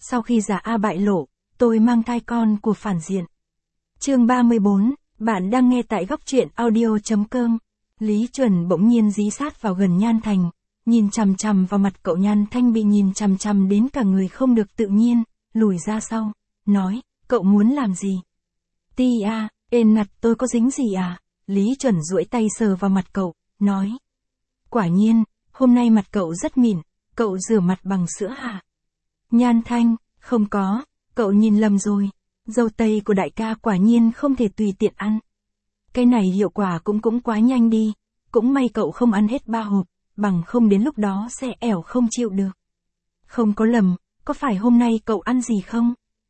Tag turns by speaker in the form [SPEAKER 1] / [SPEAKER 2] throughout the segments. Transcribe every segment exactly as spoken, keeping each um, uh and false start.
[SPEAKER 1] Sau khi giả A bại lộ, tôi mang thai con của phản diện. Chương ba mươi bốn, bạn đang nghe tại góc truyện audio.com. Lý Chuẩn bỗng nhiên dí sát vào gần Nhan Thành, nhìn chằm chằm vào mặt cậu. Nhan Thanh bị nhìn chằm chằm đến cả người không được tự nhiên, lùi ra sau, nói, cậu muốn làm gì? Ti a, ên nặt tôi có dính gì à? Lý Chuẩn duỗi tay sờ vào mặt cậu, nói. Quả nhiên, hôm nay mặt cậu rất mịn, cậu rửa mặt bằng sữa hả? Nhan Thanh, không có, cậu nhìn lầm rồi. Dâu tây của đại ca quả nhiên không thể tùy tiện ăn. Cái này hiệu quả cũng cũng quá nhanh đi, cũng may cậu không ăn hết ba hộp, bằng không đến lúc đó sẽ ẻo không chịu được. Không có lầm, có phải hôm nay cậu ăn gì không?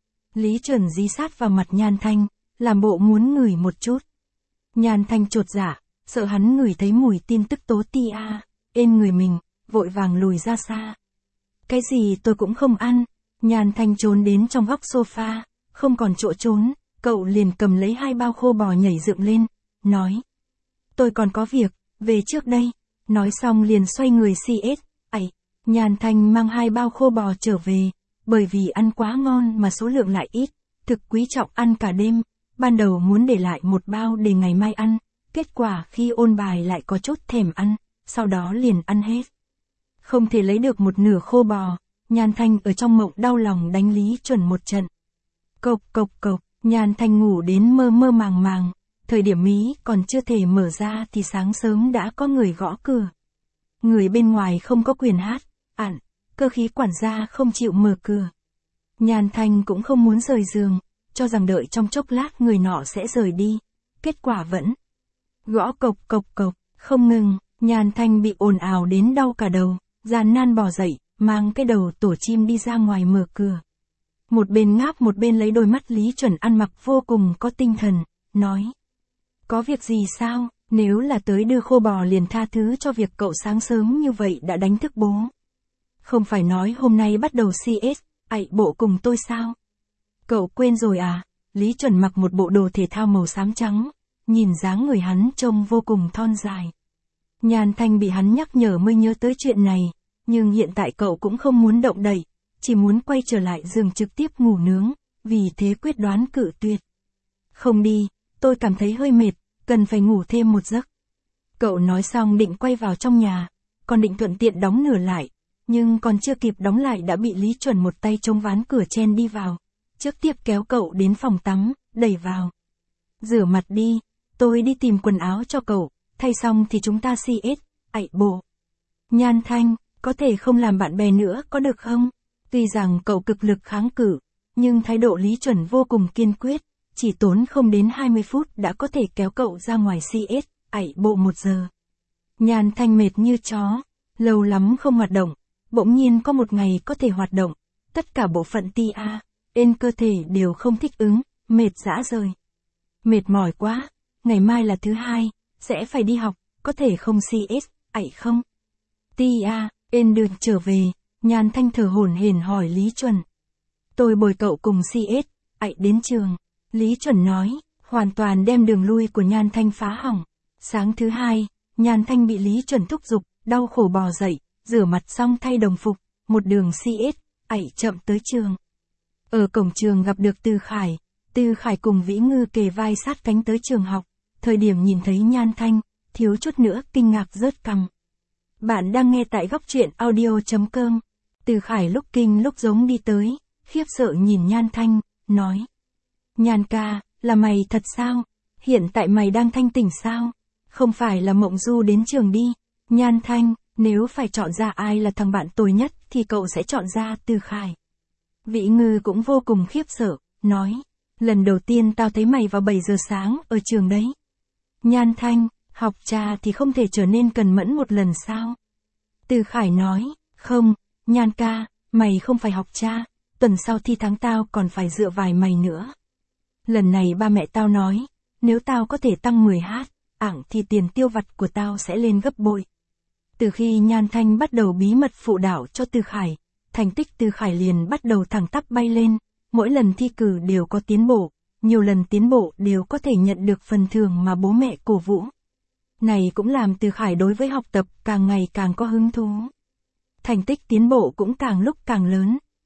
[SPEAKER 1] Lý Chuẩn dí sát vào mặt Nhan Thanh, làm bộ muốn ngửi một chút. Nhan Thanh chột dạ, sợ hắn ngửi thấy mùi tin tức tố ti a, ên người mình, vội vàng lùi ra xa. Cái gì tôi cũng không ăn. Nhan Thanh trốn đến trong góc sofa, không còn chỗ trốn, cậu liền cầm lấy hai bao khô bò nhảy dựng lên, nói. Tôi còn có việc, về trước đây. Nói xong liền xoay người xê ét, ảy, Nhan Thanh mang hai bao khô bò trở về, bởi vì ăn quá ngon mà số lượng lại ít, thực quý trọng ăn cả đêm, ban đầu muốn để lại một bao để ngày mai ăn, kết quả khi ôn bài lại có chút thèm ăn, sau đó liền ăn hết. Không thể lấy được một nửa khô bò, Nhan Thanh ở trong mộng đau lòng đánh Lý Chuẩn một trận. Cộc cộc cộc, Nhan Thanh ngủ đến mơ mơ màng màng, thời điểm mí còn chưa thể mở ra thì sáng sớm đã có người gõ cửa. Người bên ngoài không có quyền hát, ẵn, cơ khí quản gia không chịu mở cửa. Nhan Thanh cũng không muốn rời giường, cho rằng đợi trong chốc lát người nọ sẽ rời đi, kết quả vẫn gõ cộc cộc cộc, không ngừng. Nhan Thanh bị ồn ào đến đau cả đầu, gian nan bò dậy, mang cái đầu tổ chim đi ra ngoài mở cửa. Một bên ngáp một bên lấy đôi mắt Lý Chuẩn ăn mặc vô cùng có tinh thần, nói. Có việc gì sao, nếu là tới đưa khô bò liền tha thứ cho việc cậu sáng sớm như vậy đã đánh thức bố. Không phải nói hôm nay bắt đầu xê ét, ạy bộ cùng tôi sao? Cậu quên rồi à? Lý Chuẩn mặc một bộ đồ thể thao màu xám trắng, nhìn dáng người hắn trông vô cùng thon dài. Nhan Thanh bị hắn nhắc nhở mới nhớ tới chuyện này, nhưng hiện tại cậu cũng không muốn động đậy, chỉ muốn quay trở lại giường trực tiếp ngủ nướng, vì thế quyết đoán cự tuyệt. Không đi, tôi cảm thấy hơi mệt, cần phải ngủ thêm một giấc. Cậu nói xong định quay vào trong nhà, còn định thuận tiện đóng nửa lại, nhưng còn chưa kịp đóng lại đã bị Lý Chuẩn một tay chống ván cửa chen đi vào, trước tiếp kéo cậu đến phòng tắm, đẩy vào. Rửa mặt đi, tôi đi tìm quần áo cho cậu, thay xong thì chúng ta xê ét, ạy bộ. Nhan Thanh, có thể không làm bạn bè nữa có được không? Tuy rằng cậu cực lực kháng cự, nhưng thái độ Lý Chuẩn vô cùng kiên quyết, chỉ tốn không đến hai mươi phút đã có thể kéo cậu ra ngoài xê ét, ạy bộ một giờ. Nhan Thanh mệt như chó, lâu lắm không hoạt động, bỗng nhiên có một ngày có thể hoạt động, tất cả bộ phận ti a, ên cơ thể đều không thích ứng, mệt rã rời. Mệt mỏi quá, ngày mai là thứ hai, sẽ phải đi học, có thể không xê ét, ạy không? Ti a, ên được trở về, Nhan Thanh thở hổn hển hỏi Lý Chuẩn. Tôi bồi cậu cùng xê ét, ạy đến trường. Lý Chuẩn nói, hoàn toàn đem đường lui của Nhan Thanh phá hỏng. Sáng thứ hai, Nhan Thanh bị Lý Chuẩn thúc giục, đau khổ bò dậy, rửa mặt xong thay đồng phục, một đường xê ét, ạy chậm tới trường. Ở cổng trường gặp được Từ Khải, Từ Khải cùng Vĩ Ngư kề vai sát cánh tới trường học, thời điểm nhìn thấy Nhan Thanh, thiếu chút nữa kinh ngạc rớt cằm. Bạn đang nghe tại góc truyện audio.com. Từ Khải lúc kinh lúc giống đi tới, khiếp sợ nhìn Nhan Thanh, nói. Nhan ca, là mày thật sao? Hiện tại mày đang thanh tỉnh sao? Không phải là mộng du đến trường đi. Nhan Thanh, nếu phải chọn ra ai là thằng bạn tồi nhất thì cậu sẽ chọn ra Từ Khải. Vĩ Ngư cũng vô cùng khiếp sợ, nói. Lần đầu tiên tao thấy mày vào bảy giờ sáng ở trường đấy. Nhan Thanh, học trà thì không thể trở nên cần mẫn một lần sao? Từ Khải nói, không, Nhan ca, mày không phải học trà, tuần sau thi tháng tao còn phải dựa vài mày nữa. Lần này ba mẹ tao nói, nếu tao có thể tăng mười hát, ảng thì tiền tiêu vặt của tao sẽ lên gấp bội. Từ khi Nhan Thanh bắt đầu bí mật phụ đạo cho Từ Khải, thành tích Từ Khải liền bắt đầu thẳng tắp bay lên, mỗi lần thi cử đều có tiến bộ, nhiều lần tiến bộ đều có thể nhận được phần thưởng mà bố mẹ cổ vũ. Này cũng làm Từ Khải đối với học tập càng ngày càng có hứng thú. Thành tích tiến bộ cũng càng lúc càng lớn,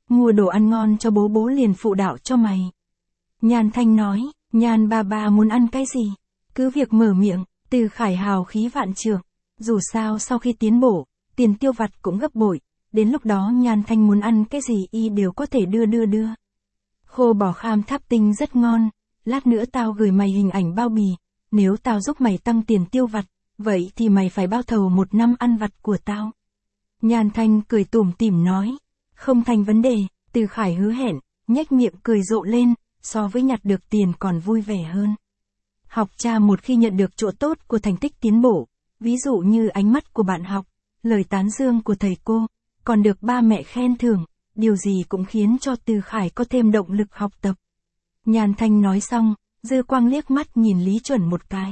[SPEAKER 1] mua đồ ăn ngon cho bố, bố liền phụ đạo cho mày. Nhan Thanh nói, Nhan ba ba muốn ăn cái gì? Cứ việc mở miệng. Từ Khải hào khí vạn trượng. Dù sao sau khi tiến bổ, tiền tiêu vặt cũng gấp bội. Đến lúc đó Nhan Thanh muốn ăn cái gì y đều có thể đưa đưa đưa. Khô bò Kham Tháp Tinh rất ngon. Lát nữa tao gửi mày hình ảnh bao bì. Nếu tao giúp mày tăng tiền tiêu vặt, vậy thì mày phải bao thầu một năm ăn vặt của tao. Nhan Thanh cười tủm tỉm nói. Không thành vấn đề. Từ Khải hứa hẹn, nhếch miệng cười rộ lên, so với nhặt được tiền còn vui vẻ hơn. Học cha một khi nhận được chỗ tốt của thành tích tiến bộ, ví dụ như ánh mắt của bạn học, lời tán dương của thầy cô, còn được ba mẹ khen thưởng, điều gì cũng khiến cho Từ Khải có thêm động lực học tập. Nhan Thanh nói xong, dư quang liếc mắt nhìn Lý Chuẩn một cái.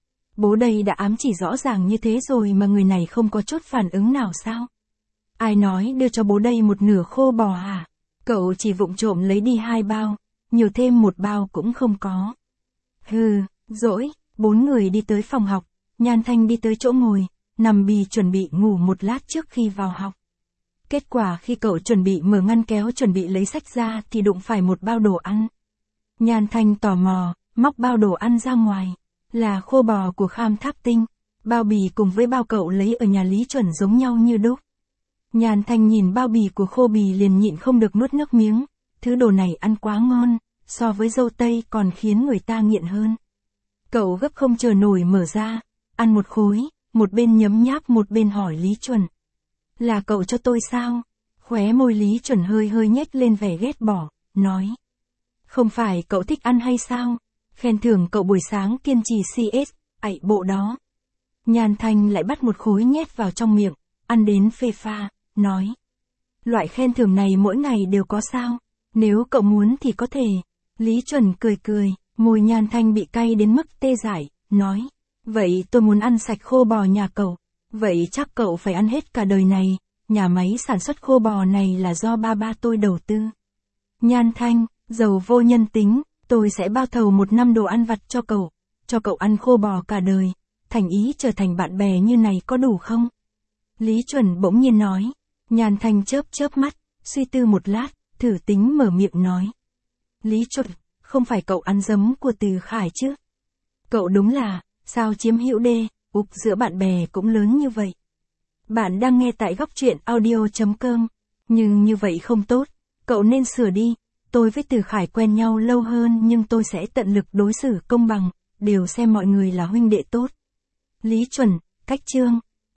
[SPEAKER 1] Bố đây đã ám chỉ rõ ràng như thế rồi mà người này không có chút phản ứng nào sao? Ai nói đưa cho bố đây một nửa khô bò hả? Cậu chỉ vụng trộm lấy đi hai bao, nhiều thêm một bao cũng không có. Hừ, dỗi, bốn người đi tới phòng học, Nhan Thanh đi tới chỗ ngồi, nằm bì chuẩn bị ngủ một lát trước khi vào học. Kết quả khi cậu chuẩn bị mở ngăn kéo chuẩn bị lấy sách ra thì đụng phải một bao đồ ăn. Nhan Thanh tò mò, móc bao đồ ăn ra ngoài, là khô bò của Kham Tháp Tinh, bao bì cùng với bao cậu lấy ở nhà Lý Chuẩn giống nhau như đúc. Nhan Thanh nhìn bao bì của khô bì liền nhịn không được nuốt nước miếng, thứ đồ này ăn quá ngon, so với dâu tây còn khiến người ta nghiện hơn. Cậu gấp không chờ nổi mở ra, ăn một khối, một bên nhấm nháp một bên hỏi Lý Chuẩn. Là cậu cho tôi sao? Khóe môi Lý Chuẩn hơi hơi nhếch lên vẻ ghét bỏ, nói. Không phải cậu thích ăn hay sao? Khen thưởng cậu buổi sáng kiên trì xê ét, ạy bộ đó. Nhan Thanh lại bắt một khối nhét vào trong miệng, ăn đến phê pha, nói. Loại khen thưởng này mỗi ngày đều có sao? Nếu cậu muốn thì có thể. Lý Chuẩn cười cười, môi Nhan Thanh bị cay đến mức tê dại, nói. Vậy tôi muốn ăn sạch khô bò nhà cậu. Vậy chắc cậu phải ăn hết cả đời này, nhà máy sản xuất khô bò này là do ba ba tôi đầu tư. Nhan Thanh, giàu vô nhân tính, tôi sẽ bao thầu một năm đồ ăn vặt cho cậu, cho cậu ăn khô bò cả đời, thành ý trở thành bạn bè như này có đủ không? Lý Chuẩn bỗng nhiên nói. Nhan Thanh chớp chớp mắt, suy tư một lát, thử tính mở miệng nói. Lý Chuẩn, không phải cậu ăn dấm của Từ Khải chứ? Cậu đúng là, sao chiếm hữu đê, ục giữa bạn bè cũng lớn như vậy. Bạn đang nghe tại góc truyện audio chấm com, nhưng như vậy không tốt, cậu nên sửa đi. Tôi với Từ Khải quen nhau lâu hơn nhưng tôi sẽ tận lực đối xử công bằng, đều xem mọi người là huynh đệ tốt. Lý Chuẩn, cách chương.